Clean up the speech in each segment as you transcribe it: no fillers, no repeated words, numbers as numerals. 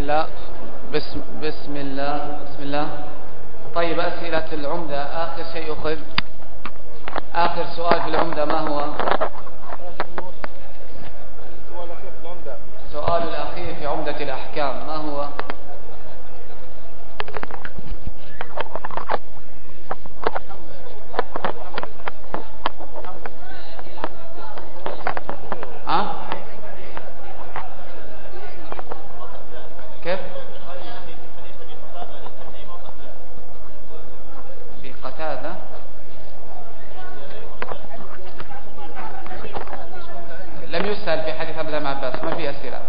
لا. بسم الله. طيب، أسئلة العمدة آخر شيء أخذ. آخر سؤال في العمدة ما هو؟ السؤال الأخير في عمدة الأحكام ما هو؟ كيف؟ في قتادة لم يسأل في حديث عبد الله بن عباس، ما في أسئلة.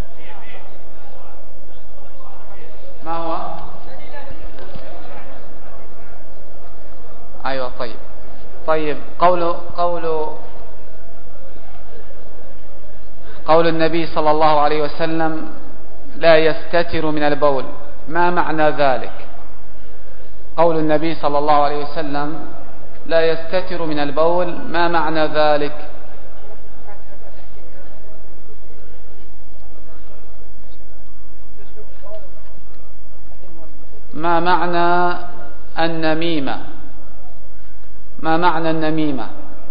ما هو؟ أيوة. طيب قول النبي صلى الله عليه وسلم لا يستتر من البول، ما معنى ذلك؟ قول النبي صلى الله عليه وسلم لا يستتر من البول، ما معنى ذلك؟ ما معنى النميمة؟ ما معنى النميمة؟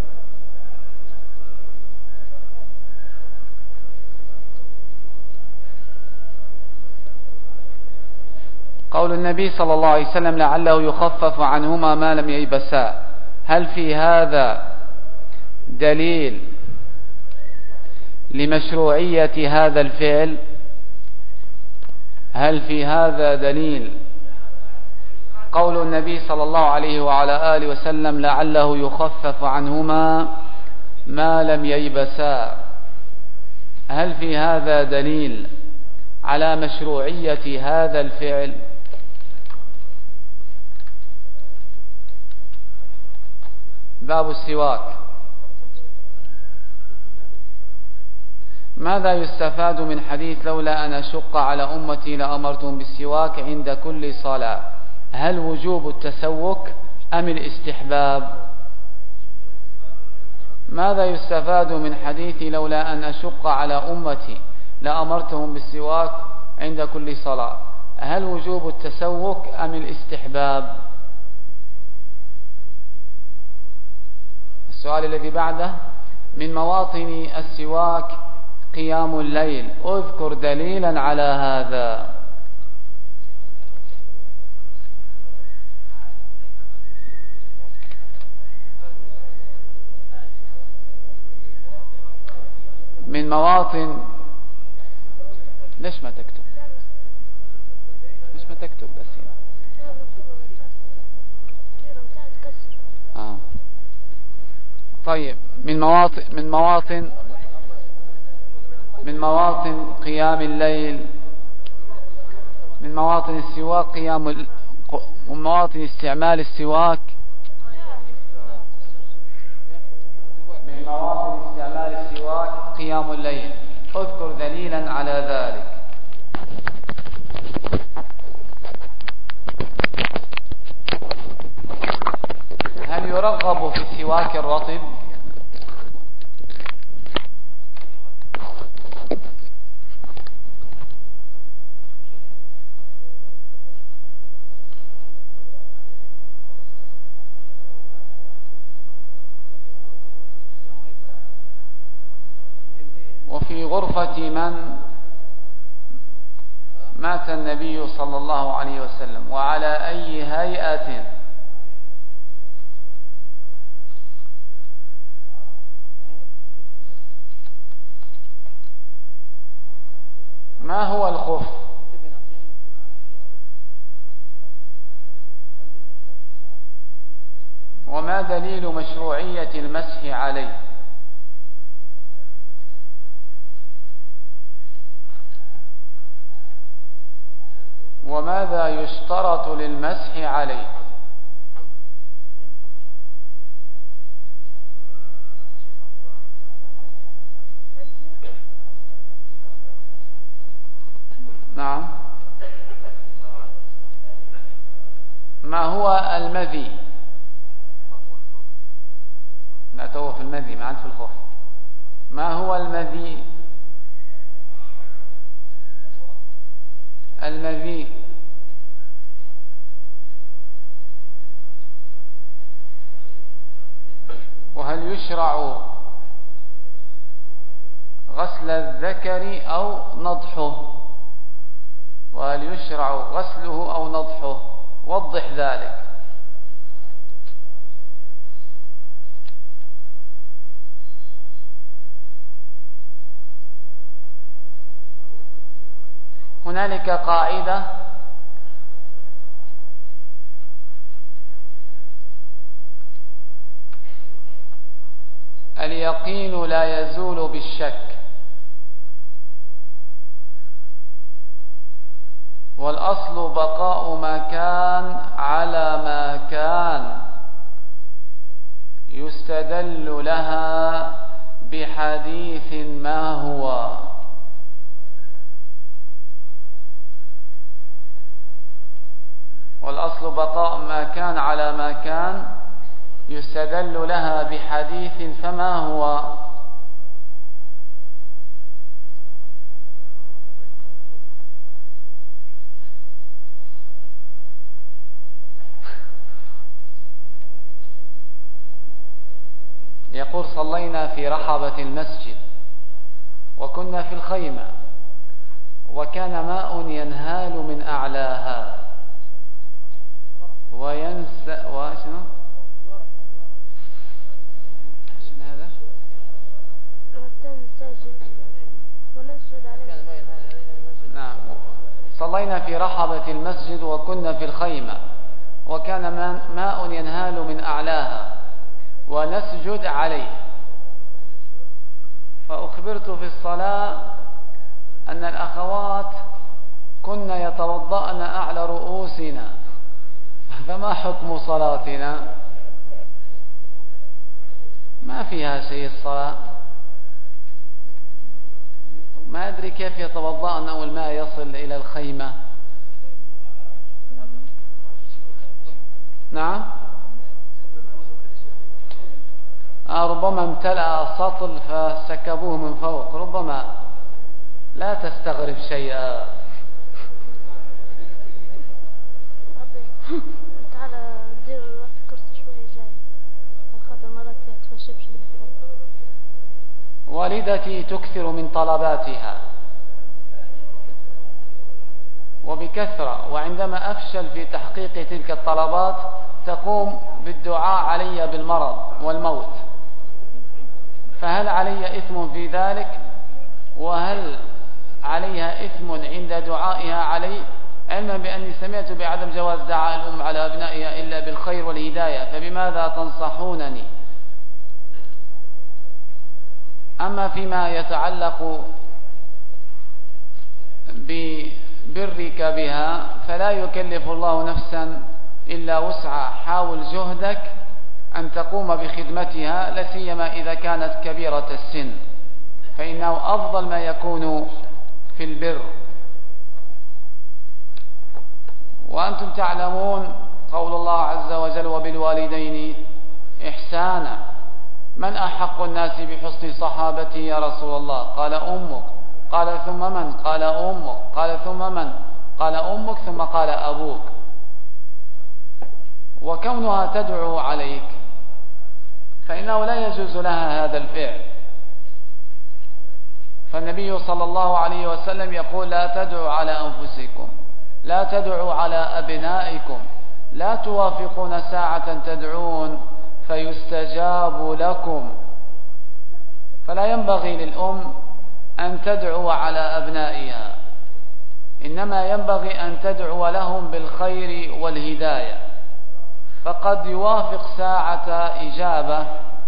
قول النبي صلى الله عليه وسلم لعله يخفف عنهما ما لم ييبسا، هل في هذا دليل لمشروعية هذا الفعل؟ هل في هذا دليل؟ قول النبي صلى الله عليه وعلى آله وسلم لعله يخفف عنهما ما لم ييبسا، هل في هذا دليل على مشروعية هذا الفعل؟ باب السواك. ماذا يستفاد من حديث لولا أن أشق على أمتي لأمرتهم بالسواك عند كل صلاة؟ هل وجوب التسوك أم الاستحباب؟ ماذا يستفاد من حديث لولا أن أشق على أمتي لأمرتهم بالسواك عند كل صلاة؟ هل وجوب التسوك أم الاستحباب؟ السؤال الذي بعده: من مواطن السواك قيام الليل، اذكر دليلا على هذا. من مواطن. ليش ما تكتب بس طيب، من مواطن قيام الليل، من مواطن السواك من مواطن استعمال السواك، من مواطن استعمال السواك قيام الليل، اذكر دليلا على ذلك. هل يرغب في السواك الرطب؟ وفي غرفة من مات النبي صلى الله عليه وسلم وعلى أي هيئة؟ ما هو الخف؟ وما دليل مشروعية المسح عليه؟ وماذا يشترط للمسح عليه؟ نعم. ما هو المذي؟ نعتوه في المذي، ما عاد في الخوف. ما هو المذي؟ المذي وهل يشرع غسل الذكر أو نضحه؟ وهل يشرع غسله أو نضحه؟ وضح ذلك. هنالك قاعدة اليقين لا يزول بالشك، والأصل بقاء ما كان على ما كان، يستدل لها بحديث ما هو. والأصل بقاء ما كان على ما كان، يستدل لها بحديث فما هو؟ يقول صلينا في رحبة المسجد وكنا في الخيمة وكان ماء ينهال من أعلاها وينسى وشنو؟ شنو هذا؟ نعم. صلينا في رحبة المسجد وكنا في الخيمة وكان ماء ينهال من أعلاها ونسجد عليه، فأخبرت في الصلاة أن الأخوات كن يتوضأن أعلى رؤوسنا، فما حكم صلاتنا؟ ما فيها شيء الصلاة، ما أدري كيف يتوضأن والماء يصل إلى الخيمة. نعم. ربما امتلأ سطل فسكبوه من فوق، ربما. لا تستغرب شيئا. تعال دير الوقت كرسي شوية جاي الخاطر مرات تفشبش من فوق. والدتي تكثر من طلباتها وبكثرة، وعندما أفشل في تحقيق تلك الطلبات تقوم بالدعاء علي بالمرض والموت، فهل علي إثم في ذلك؟ وهل عليها إثم عند دعائها علي؟ علما بأني سمعت بعدم جواز دعاء الأم على أبنائها إلا بالخير والهداية، فبماذا تنصحونني؟ أما فيما يتعلق ببرك بها فلا يكلف الله نفسا إلا وسعها، حاول جهدك أن تقوم بخدمتها، لسيما إذا كانت كبيرة السن، فإنه أفضل ما يكون في البر. وأنتم تعلمون قول الله عز وجل وبالوالدين إحسانا. من أحق الناس بحسن صحابتي يا رسول الله؟ قال أمك. قال ثم من؟ قال أمك. قال ثم من؟ قال أمك، ثم قال أبوك. وكونها تدعو عليك فإنه لا يجوز لها هذا الفعل، فالنبي صلى الله عليه وسلم يقول لا تدعوا على أنفسكم، لا تدعوا على أبنائكم، لا توافقون ساعة تدعون فيستجاب لكم. فلا ينبغي للأم أن تدعو على أبنائها، إنما ينبغي أن تدعو لهم بالخير والهداية، فقد يوافق ساعة إجابة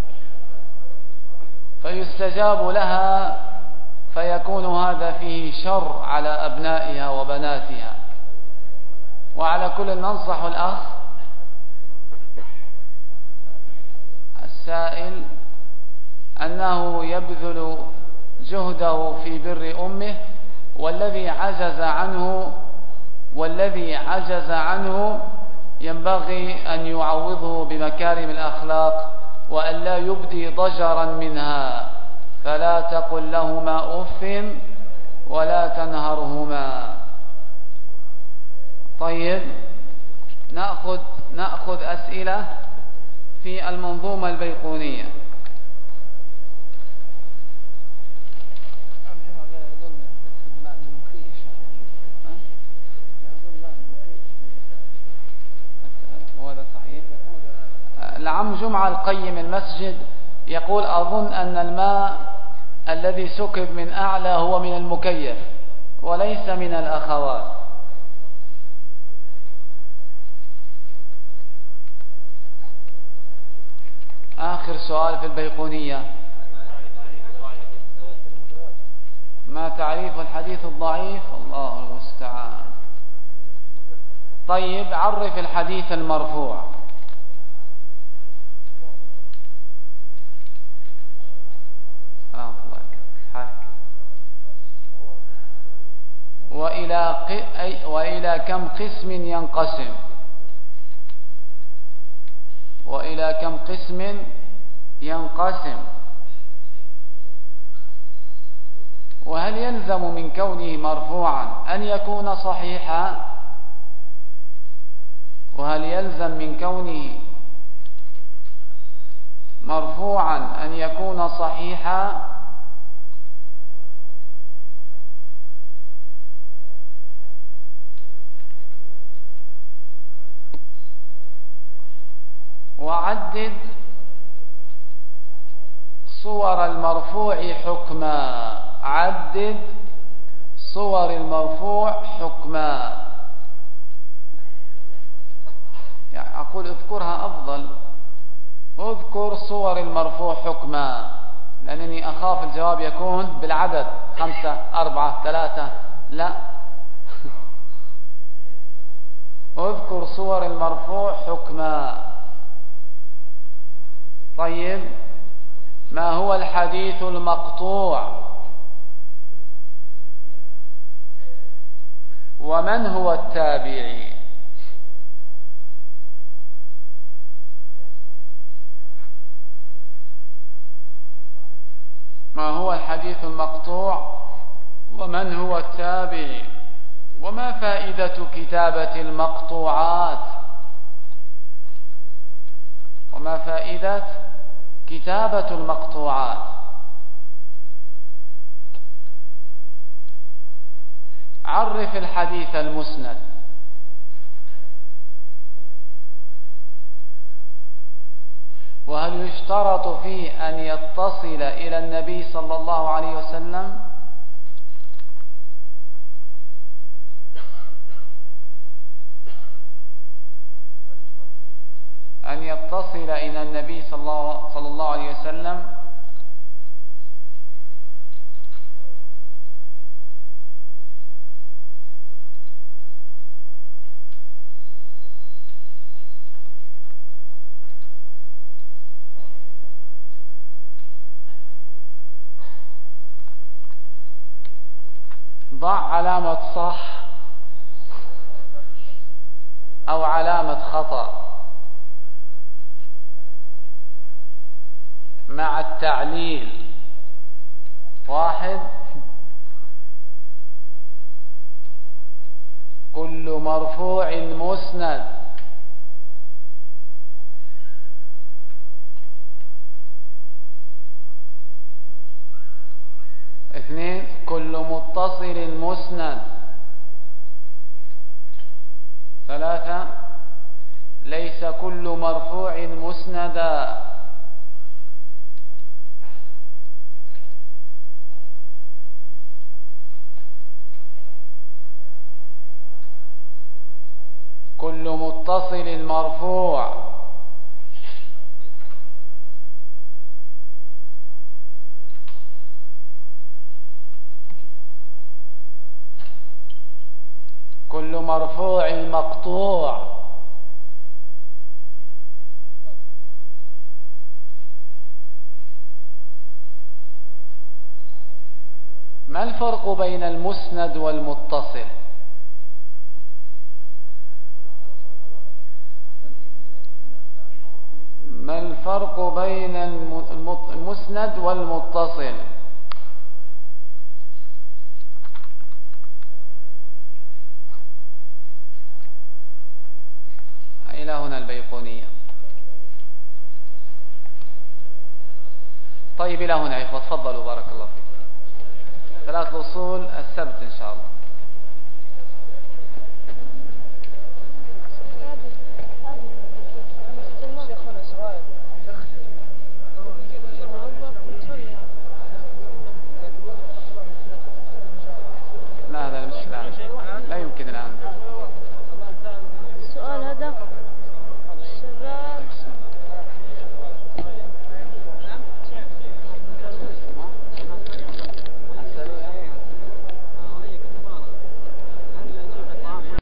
فيستجاب لها، فيكون هذا فيه شر على أبنائها وبناتها. وعلى كل ننصح الأخ السائل أنه يبذل جهده في بر أمه، والذي عجز عنه ينبغي أن يعوضه بمكارم الأخلاق وأن لا يبدي ضجرا منها، فلا تقل لهما أف ولا تنهرهما. طيب نأخذ أسئلة في المنظومة البيقونية. وهذا صحيح. العم جمعة القيم المسجد يقول أظن أن الماء الذي سكب من أعلى هو من المكيف وليس من الأخوات. آخر سؤال في البيقونية: ما تعريف الحديث الضعيف؟ الله المستعان. طيب عرف الحديث المرفوع. وإلى كم قسم ينقسم؟ وإلى كم قسم ينقسم؟ وهل يلزم من كونه مرفوعا أن يكون صحيحا؟ وهل يلزم من كونه مرفوعا أن يكون صحيحا؟ وعدد صور المرفوع حكما. عدد صور المرفوع حكما. يعني أقول اذكرها أفضل. اذكر صور المرفوع حكما، لأنني أخاف الجواب يكون بالعدد 5 4 3. لا اذكر صور المرفوع حكما. طيب ما هو الحديث المقطوع؟ ومن هو التابعي؟ ما هو الحديث المقطوع ومن هو التابعي؟ وما فائدة كتابة المقطوعات؟ وما فائدة كتابة المقطوعات؟ عرف الحديث المسند. وهل يشترط فيه أن يتصل إلى النبي صلى الله عليه وسلم؟ أن يتصل إلى النبي صلى الله عليه وسلم. ضع علامة صح أو علامة خطأ مع التعليل. 1. كل مرفوع مسند. 2. كل متصل مسند. 3. ليس كل مرفوع مسندا. 4. كل متصل مرفوع. 5. كل مرفوع مقطوع. ما الفرق بين المسند والمتصل؟ ما الفرق بين المسند والمتصل؟ طيب إلى هنا يا إخوة، تفضلوا بارك الله فيكم. 3 الأصول السبت إن شاء الله. لا هذا مش الآن، لا يمكن الآن.